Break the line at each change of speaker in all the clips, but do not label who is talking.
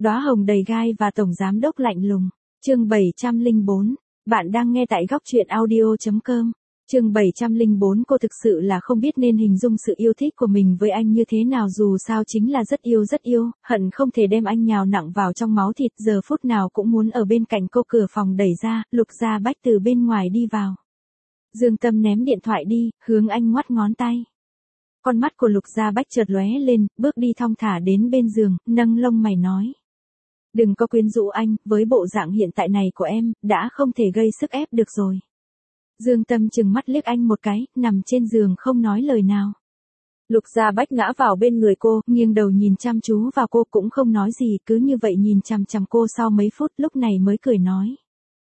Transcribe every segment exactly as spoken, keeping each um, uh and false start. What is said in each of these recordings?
Đóa hồng đầy gai và tổng giám đốc lạnh lùng. Chương bảy trăm lẻ bốn. Bạn đang nghe tại góc truyện audio chấm com. Chương bảy trăm lẻ bốn. Cô thực sự là không biết nên hình dung sự yêu thích của mình với anh như thế nào, dù sao chính là rất yêu rất yêu, hận không thể đem anh nhào nặng vào trong máu thịt, giờ phút nào cũng muốn ở bên cạnh cô. Cửa phòng đẩy ra, Lục Gia Bách từ bên ngoài đi vào. Dương Tâm ném điện thoại đi, hướng anh ngoắt ngón tay. Con mắt của Lục Gia Bách chợt lóe lên, bước đi thong thả đến bên giường, nâng lông mày nói. Đừng có quyến rũ anh, với bộ dạng hiện tại này của em, đã không thể gây sức ép được rồi. Dương Tâm chừng mắt liếc anh một cái, nằm trên giường không nói lời nào. Lục Gia Bách ngã vào bên người cô, nghiêng đầu nhìn chăm chú vào cô, cũng không nói gì, cứ như vậy nhìn chằm chằm cô. Sau mấy phút lúc này mới cười nói.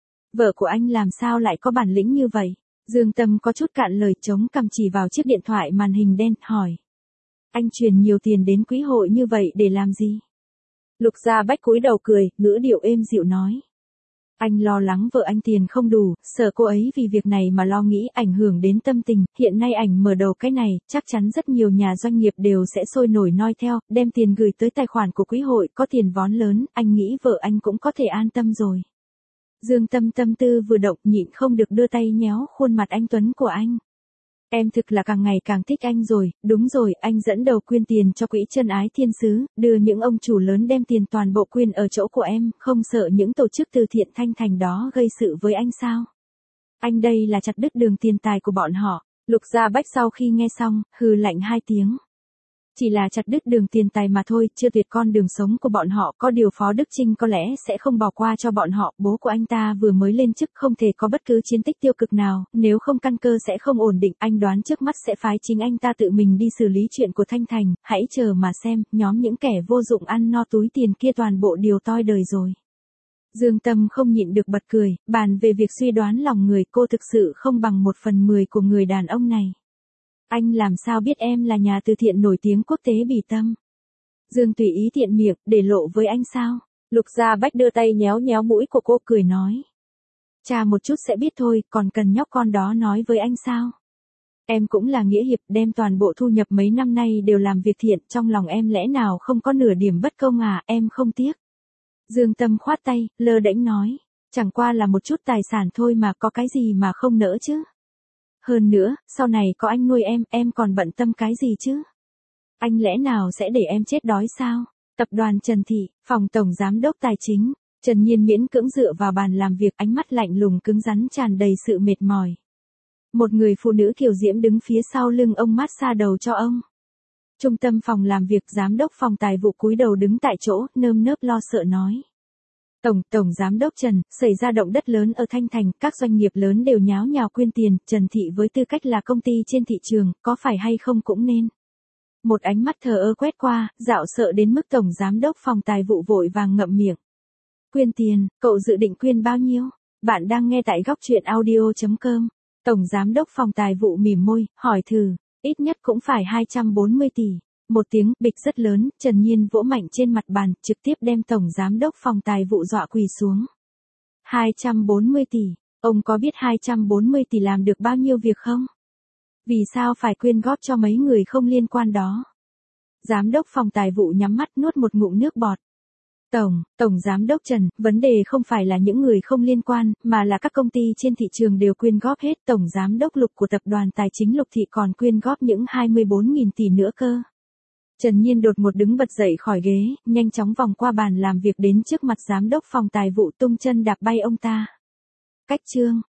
Vợ của anh làm sao lại có bản lĩnh như vậy? Dương Tâm có chút cạn lời, chống cằm chỉ vào chiếc điện thoại màn hình đen, hỏi. Anh truyền nhiều tiền đến quỹ hội như vậy để làm gì? Lục Gia Bách cúi đầu cười, ngữ điệu êm dịu nói. Anh lo lắng vợ anh tiền không đủ, sợ cô ấy vì việc này mà lo nghĩ, ảnh hưởng đến tâm tình. Hiện nay ảnh mở đầu cái này, chắc chắn rất nhiều nhà doanh nghiệp đều sẽ sôi nổi noi theo, đem tiền gửi tới tài khoản của quỹ hội, có tiền vón lớn, anh nghĩ vợ anh cũng có thể an tâm rồi. Dương Tâm tâm tư vừa động, nhịn không được đưa tay nhéo khuôn mặt anh tuấn của anh. Em thực là càng ngày càng thích anh rồi, đúng rồi, anh dẫn đầu quyên tiền cho quỹ Chân Ái Thiên Sứ, đưa những ông chủ lớn đem tiền toàn bộ quyên ở chỗ của em, không sợ những tổ chức từ thiện Thanh Thành đó gây sự với anh sao? Anh đây là chặt đứt đường tiền tài của bọn họ. Lục Gia Bách sau khi nghe xong, hừ lạnh hai tiếng. Chỉ là chặt đứt đường tiền tài mà thôi, chưa tuyệt con đường sống của bọn họ, có điều Phó Đức Trinh có lẽ sẽ không bỏ qua cho bọn họ, bố của anh ta vừa mới lên chức, không thể có bất cứ chiến tích tiêu cực nào, nếu không căn cơ sẽ không ổn định, anh đoán trước mắt sẽ phái chính anh ta tự mình đi xử lý chuyện của Thanh Thành, hãy chờ mà xem, nhóm những kẻ vô dụng ăn no túi tiền kia toàn bộ điều toi đời rồi. Dương Tâm không nhịn được bật cười, bàn về việc suy đoán lòng người, cô thực sự không bằng một phần mười của người đàn ông này. Anh làm sao biết em là nhà từ thiện nổi tiếng quốc tế Bỉ Tâm? Dương tùy ý tiện miệng, để lộ với anh sao? Lục Gia Bách đưa tay nhéo nhéo mũi của cô, cười nói. Cha một chút sẽ biết thôi, còn cần nhóc con đó nói với anh sao? Em cũng là nghĩa hiệp, đem toàn bộ thu nhập mấy năm nay đều làm việc thiện, trong lòng em lẽ nào không có nửa điểm bất công à, em không tiếc. Dương Tâm khoát tay, lơ đễnh nói. Chẳng qua là một chút tài sản thôi mà, có cái gì mà không nỡ chứ? Hơn nữa, sau này có anh nuôi em, em còn bận tâm cái gì chứ? Anh lẽ nào sẽ để em chết đói sao? Tập đoàn Trần Thị, phòng tổng giám đốc tài chính, Trần Nhiên miễn cưỡng dựa vào bàn làm việc, ánh mắt lạnh lùng cứng rắn tràn đầy sự mệt mỏi. Một người phụ nữ kiều diễm đứng phía sau lưng ông mát xa đầu cho ông. Trung tâm phòng làm việc, giám đốc phòng tài vụ cúi đầu đứng tại chỗ, nơm nớp lo sợ nói. Tổng, Tổng Giám đốc Trần, xảy ra động đất lớn ở Thanh Thành, các doanh nghiệp lớn đều nháo nhào quyên tiền, Trần Thị với tư cách là công ty trên thị trường, có phải hay không cũng nên. Một ánh mắt thờ ơ quét qua, dạo sợ đến mức Tổng Giám đốc phòng tài vụ vội vàng ngậm miệng. Quyên tiền, cậu dự định quyên bao nhiêu? Bạn đang nghe tại góc truyện audio chấm com. Tổng Giám đốc phòng tài vụ mỉm môi, hỏi thử, ít nhất cũng phải hai trăm bốn mươi tỷ. Một tiếng bịch rất lớn, Trần Nhiên vỗ mạnh trên mặt bàn, trực tiếp đem Tổng Giám đốc phòng tài vụ dọa quỳ xuống. hai trăm bốn mươi tỷ, ông có biết hai trăm bốn mươi tỷ làm được bao nhiêu việc không? Vì sao phải quyên góp cho mấy người không liên quan đó? Giám đốc phòng tài vụ nhắm mắt nuốt một ngụm nước bọt. Tổng, Tổng Giám đốc Trần, vấn đề không phải là những người không liên quan, mà là các công ty trên thị trường đều quyên góp hết. Tổng Giám đốc Lục của tập đoàn tài chính Lục Thị còn quyên góp những hai mươi bốn nghìn tỷ nữa cơ. Trần Nhiên đột một đứng bật dậy khỏi ghế, nhanh chóng vòng qua bàn làm việc đến trước mặt giám đốc phòng tài vụ, tung chân đạp bay ông ta. Cách chương,